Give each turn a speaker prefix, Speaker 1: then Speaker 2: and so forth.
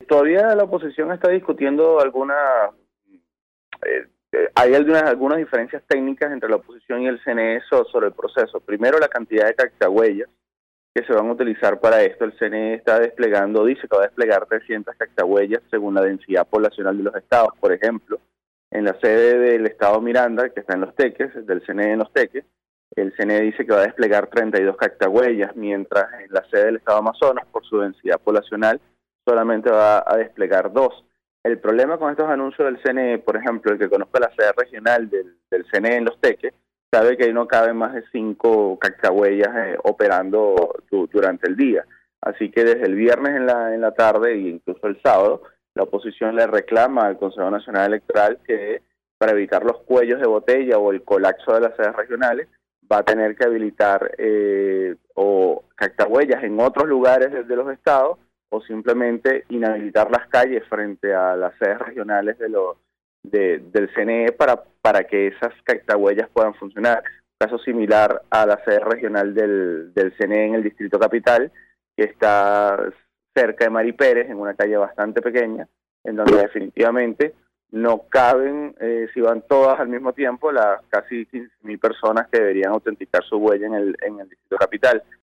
Speaker 1: todavía la oposición está discutiendo hay algunas diferencias técnicas entre la oposición y el CNE sobre el proceso. Primero, la cantidad de cactahuellas que se van a utilizar para esto. El CNE dice que va a desplegar 300 cactahuellas según la densidad poblacional de los estados. Por ejemplo, en la sede del estado Miranda, que está en Los Teques, del CNE en Los Teques, el CNE dice que va a desplegar 32 cactahuellas, mientras en la sede del estado Amazonas, por su densidad poblacional, solamente va a desplegar 2. El problema con estos anuncios del CNE, por ejemplo, el que conozca la sede regional del CNE en Los Teques, sabe que ahí no caben más de 5 cactahuellas operando durante el día. Así que desde el viernes en la tarde e incluso el sábado, la oposición le reclama al Consejo Nacional Electoral que para evitar los cuellos de botella o el colapso de las sedes regionales, va a tener que habilitar o cactahuellas en otros lugares de los estados o simplemente inhabilitar las calles frente a las sedes regionales del CNE para que esas cactahuellas puedan funcionar. Un caso similar a la sede regional del CNE en el Distrito Capital, que está cerca de Mari Pérez, en una calle bastante pequeña, en donde definitivamente no caben, si van todas al mismo tiempo, las casi 15.000 personas que deberían autenticar su huella en el Distrito Capital.